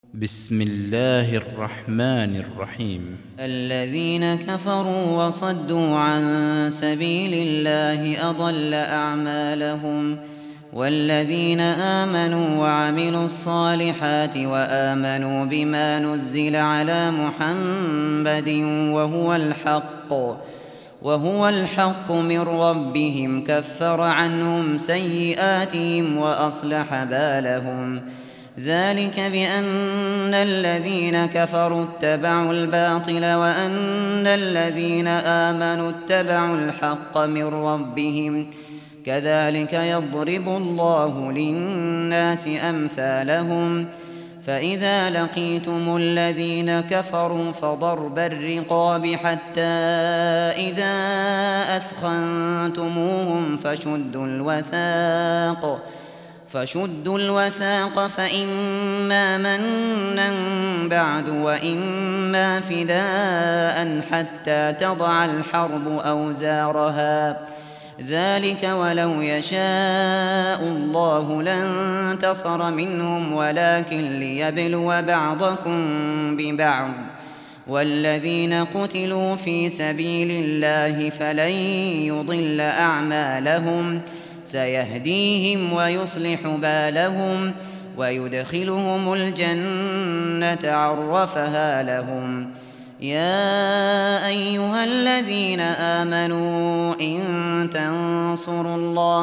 بسم الله الرحمن الرحيم. الذين كفروا وصدوا عن سبيل الله أضل أعمالهم، والذين آمنوا وعملوا الصالحات وآمنوا بما نزل على محمد وهو الحق من ربهم كفر عنهم سيئاتهم وأصلح بالهم. ذلك بأن الذين كفروا اتبعوا الباطل وأن الذين آمنوا اتبعوا الحق من ربهم، كذلك يضرب الله للناس أمثالهم. فإذا لقيتم الذين كفروا فضرب الرقاب حتى إذا أثخنتموهم فشدوا الوثاق فإما منا بعد وإما فداء حتى تضع الحرب أوزارها. ذلك ولو يشاء الله لانتصر منهم ولكن ليبلو بعضكم ببعض. والذين قتلوا في سبيل الله فلن يضل أعمالهم، سيهديهم ويصلح بالهم ويدخلهم الجنة عرفها لهم. يا أيها الذين آمنوا إن تنصروا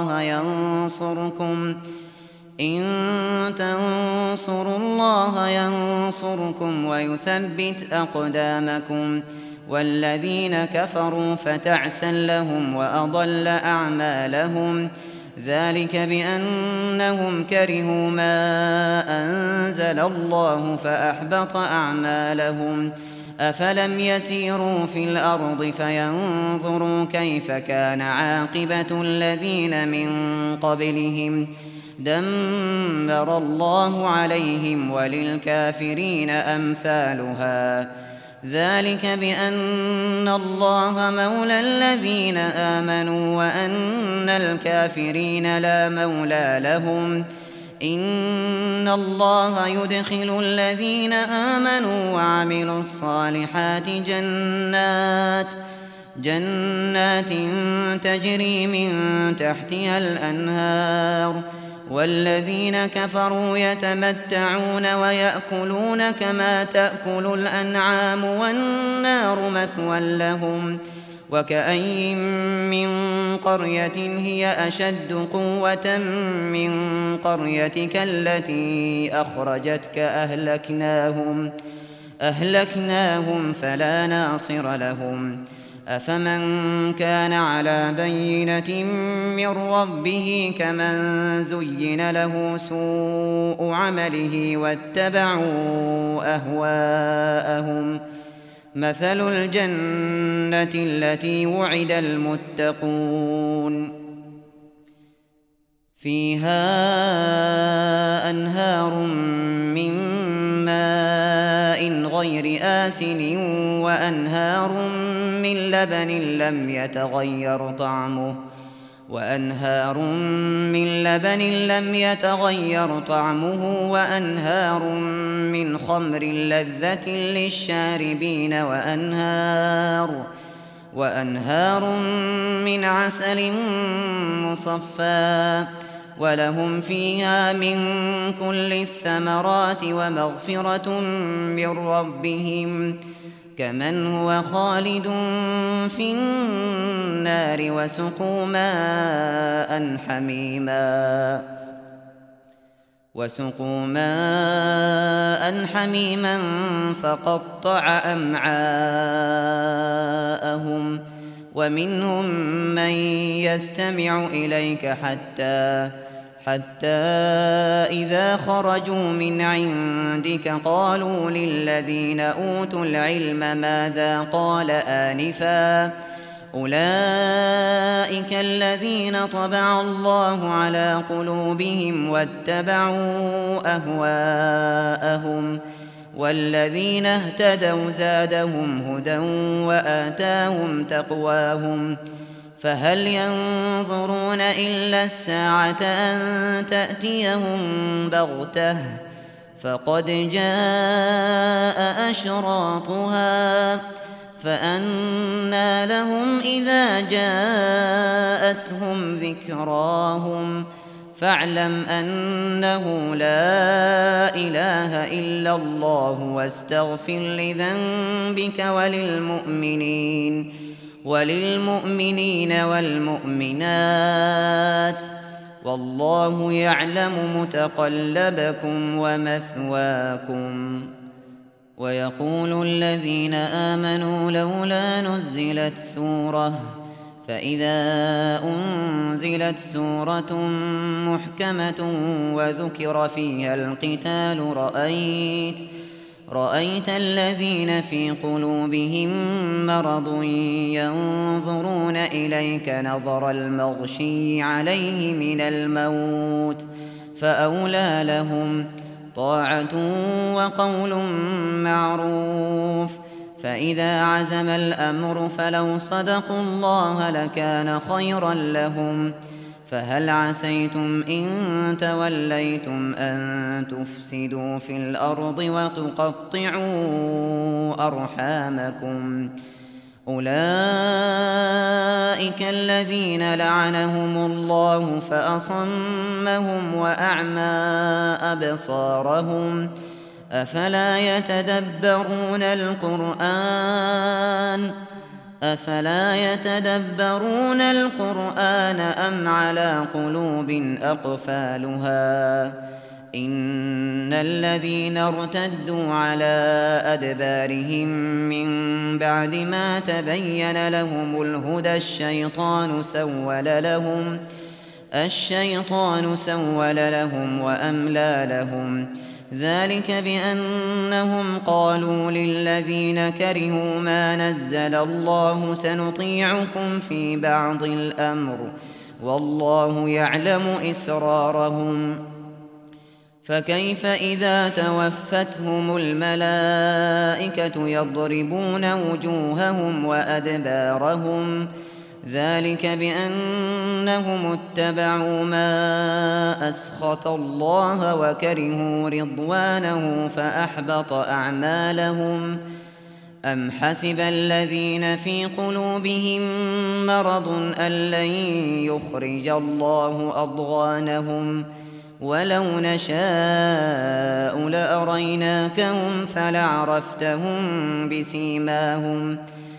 الله ينصركم ويثبت أقدامكم. والذين كفروا فتعسا لهم وأضل أعمالهم. ذلك بأنهم كرهوا ما أنزل الله فأحبط أعمالهم. أفلم يسيروا في الأرض فينظروا كيف كان عاقبة الذين من قبلهم، دمر الله عليهم وللكافرين أمثالها. ذلك بأن الله مولى الذين آمنوا وأن الكافرين لا مولى لهم. إن الله يدخل الذين آمنوا وعملوا الصالحات جنات تجري من تحتها الأنهار. والذين كفروا يتمتعون ويأكلون كما تأكل الأنعام والنار مثوى لهم. وكأين من قرية هي أشد قوة من قريتك التي أخرجتك أهلكناهم فلا ناصر لهم. أفمن كان على بينة من ربه كمن زين له سوء عمله واتبعوا أهواءهم. مثل الجنة التي وعد المتقون فيها أنهار من ماء غير آسن وأنهار من لبن لم يتغير طعمه وأنهار من خمر لذة للشاربين وأنهار من عسل مصفى. ولهم فيها من كل الثمرات ومغفرة من ربهم، كمن هو خالد في النار وسقوا ماء حميما فقطع أمعاءهم. ومنهم من يستمع إليك حتى إذا خرجوا من عندك قالوا للذين أوتوا العلم ماذا قال آنفا، أولئك الذين طبع الله على قلوبهم واتبعوا أهواءهم. والذين اهتدوا زادهم هدى وآتاهم تقواهم. فهل ينظرون إلا الساعة أن تأتيهم بغتة فقد جاء أشراطها فأنى لهم إذا جاءتهم ذكراهم فاعلم أنه لا إله إلا الله واستغفر لذنبك وللمؤمنين والمؤمنات والله يعلم متقلبكم ومثواكم. ويقول الذين آمنوا لولا نزلت سورة فإذا أنزلت سورة محكمة وذكر فيها القتال رأيت الذين في قلوبهم مرض ينظرون إليك نظر المغشي عليه من الموت فأولى لهم طاعة وقول معروف. فإذا عزم الأمر فلو صدقوا الله لكان خيرا لهم. فهل عسيتم إن توليتم أن تفسدوا في الأرض وتقطعوا أرحامكم أولئك الذين لعنهم الله فأصمهم وأعمى أبصارهم أفلا يتدبرون القرآن أم على قلوب أقفالها إن الذين ارتدوا على أدبارهم من بعد ما تبين لهم الهدى الشيطان سول لهم وأملى لهم ذلك بأنهم قالوا للذين كرهوا ما نزل الله سنطيعكم في بعض الأمر والله يعلم إسرارهم. فكيف إذا توفتهم الملائكة يضربون وجوههم وأدبارهم ذلك بأنهم اتبعوا ما أسخط الله وكرهوا رضوانه فأحبط أعمالهم. أم حسب الذين في قلوبهم مرض أن لن يخرج الله أضغانهم ولو نشاء لأريناكهم فلعرفتهم بسيماهم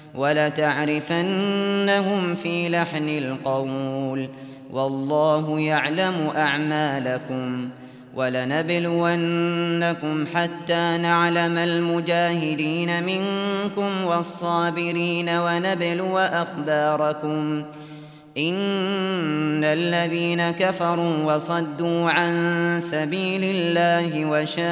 ولتعرفنهم في لحن القول والله يعلم أعمالكم. ولنبلونكم حتى نعلم المجاهدين منكم والصابرين ونبلو أخباركم إن الذين كفروا وصدوا عن سبيل الله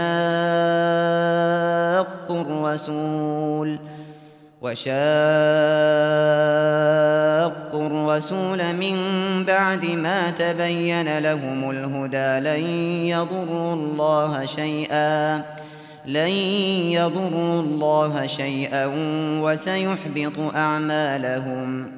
وشاقوا الرسول من بعد ما تبين لهم الهدى لن يضروا الله شيئا وسيحبط أعمالهم.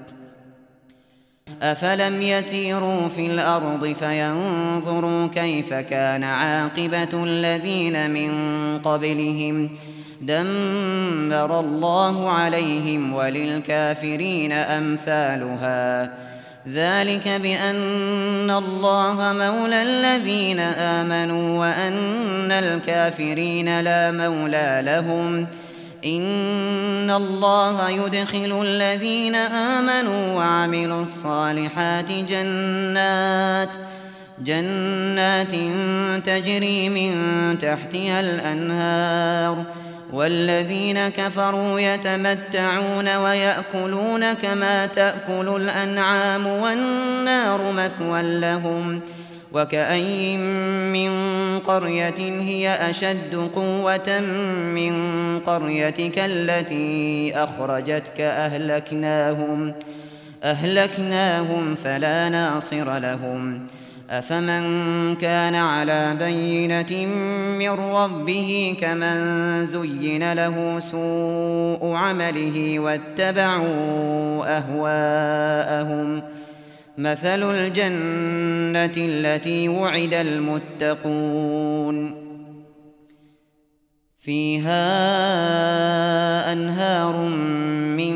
أفلم يسيروا في الأرض فينظروا كيف كان عاقبة الذين من قبلهم دمر الله عليهم وللكافرين أمثالها ذلك بأن الله مولى الذين آمنوا وأن الكافرين لا مولى لهم. إن الله يدخل الذين آمنوا وعملوا الصالحات جنات تجري من تحتها الأنهار والذين كفروا يتمتعون ويأكلون كما تأكل الأنعام والنار مثوى لهم. وكأي من قرية هي أشد قوة من قريتك التي أخرجتك أهلكناهم فلا ناصر لهم. أفمن كان على بينة من ربه كمن زين له سوء عمله واتبعوا أهواءهم مثل الجنة التي وعد المتقون فيها أنهار من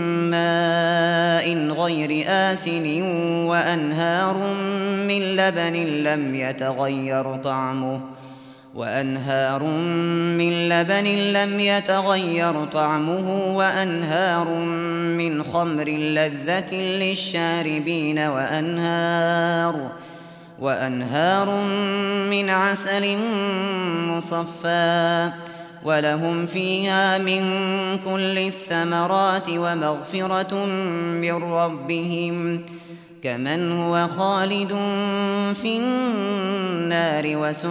ماء غير آسن وأنهار من لبن لم يتغير طعمه وأنهار من خمر لذة للشاربين وأنهار من عسل مصفى ولهم فيها من كل الثمرات ومغفرة من ربهم كمن هو خالد في النار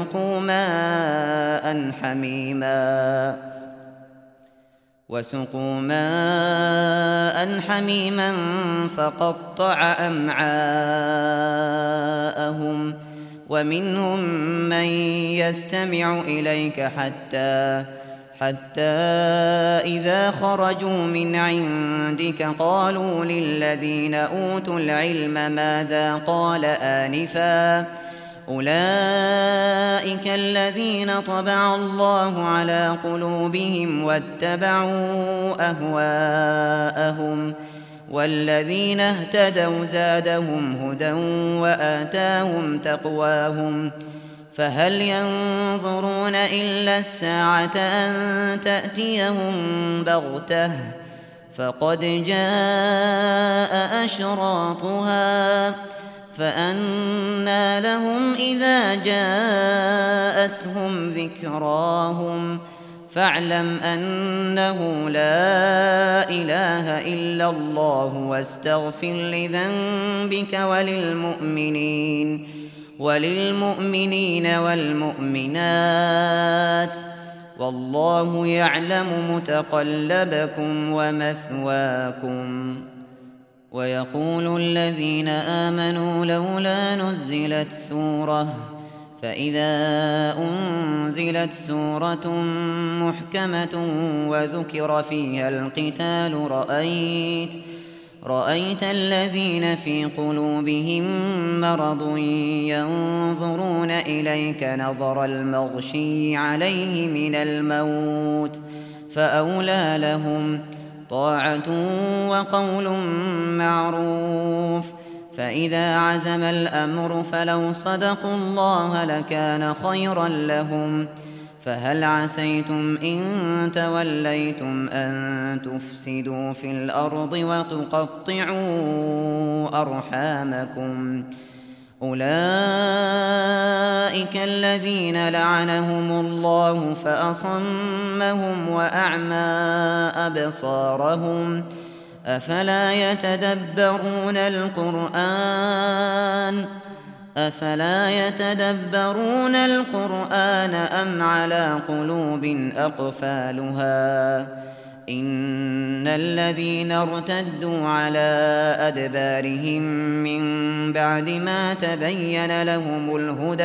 وسقوا ماء حميما فقطع أمعاءهم ومنهم من يستمع إليك حتى إذا خرجوا من عندك قالوا للذين أوتوا العلم ماذا قال آنفا أولئك الذين طبع الله على قلوبهم واتبعوا أهواءهم والذين اهتدوا زادهم هدى وآتاهم تقواهم فهل ينظرون إلا الساعة أن تأتيهم بغتة فقد جاء أشراطها فأنى لهم إذا جاءتهم ذكراهم فاعلم أنه لا إله إلا الله واستغفر لذنبك وللمؤمنين والمؤمنات والله يعلم متقلبكم ومثواكم. ويقول الذين آمنوا لولا نزلت سورة فإذا أنزلت سورة محكمة وذكر فيها القتال رأيت الذين في قلوبهم مرض ينظرون إليك نظر المغشي عليه من الموت فأولى لهم طاعة وقول معروف فإذا عزم الأمر فلو صدقوا الله لكان خيرا لهم فهل عسيتم إن توليتم أن تفسدوا في الأرض وتقطعوا أرحامكم أولئك الذين لعنهم الله فأصمهم وأعمى أبصارهم أفلا يتدبرون القرآن أم على قلوب أقفالها إن الذين ارتدوا على أدبارهم من بعد ما تبين لهم الهدى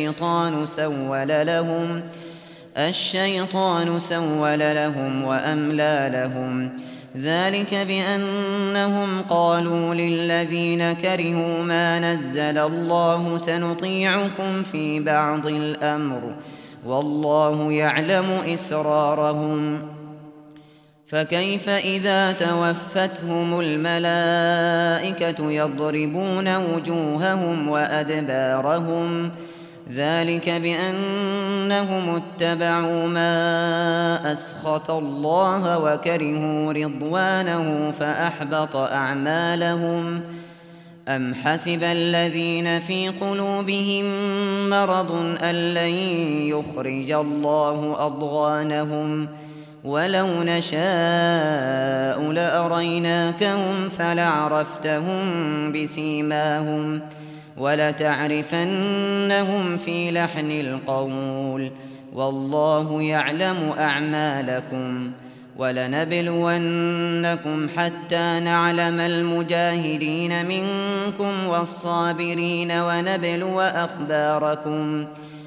الشيطان سول لهم وأملى لهم ذلك بأنهم قالوا للذين كرهوا ما نزل الله سنطيعكم في بعض الأمر والله يعلم إسرارهم فكيف إذا توفتهم الملائكة يضربون وجوههم وأدبارهم ذلك بأنهم اتبعوا ما أسخط الله وكرهوا رضوانه فأحبط أعمالهم أم حسب الذين في قلوبهم مرض أن لن يخرج الله أضغانهم ولو نشاء لأريناكهم فلعرفتهم بسيماهم ولتعرفنهم في لحن القول والله يعلم أعمالكم ولنبلونكم حتى نعلم المجاهدين منكم والصابرين ونبلو أخباركم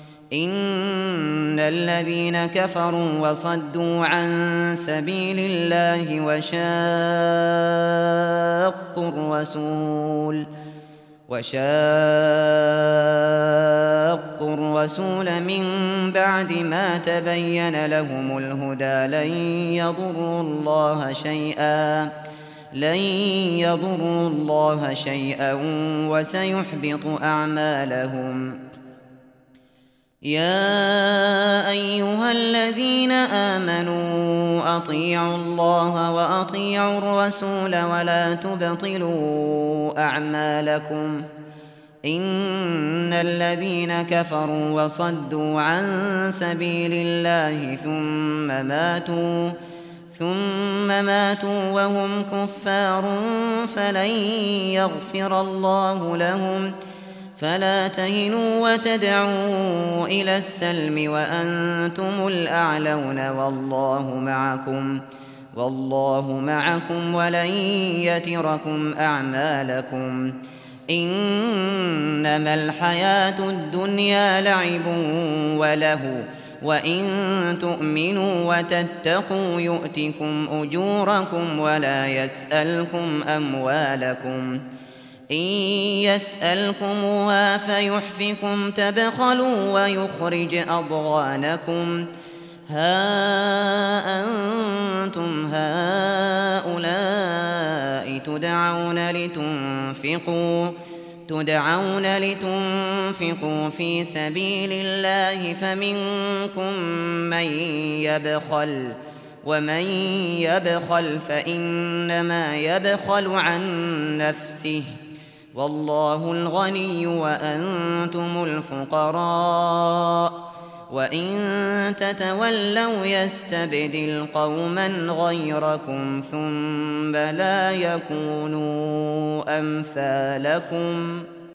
إن الذين كفروا وصدوا عن سبيل الله وشاقوا الرسول وشاقوا الرسول من بعد ما تبين لهم الهدى لن يضروا الله شيئا وسيحبط أعمالهم. يا أيها الذين آمنوا أطيعوا الله وأطيعوا الرسول ولا تبطلوا أعمالكم. إن الذين كفروا وصدوا عن سبيل الله ثم ماتوا وهم كفار فلن يغفر الله لهم. فلا تهنوا وتدعوا إلى السلم وأنتم الأعلون والله معكم ولن يتركم أعمالكم. إنما الحياة الدنيا لعب ولهو وإن تؤمنوا وتتقوا يؤتكم أجوركم ولا يسألكم أموالكم. إن يسألكموها فيحفكم تبخلوا ويخرج أضغانكم. ها أنتم هؤلاء تدعون لتنفقوا في سبيل الله فمنكم من يبخل ومن يبخل فإنما يبخل عن نفسه والله الغني وأنتم الفقراء وإن تتولوا يستبدل قوما غيركم ثم لا يكونوا أمثالكم.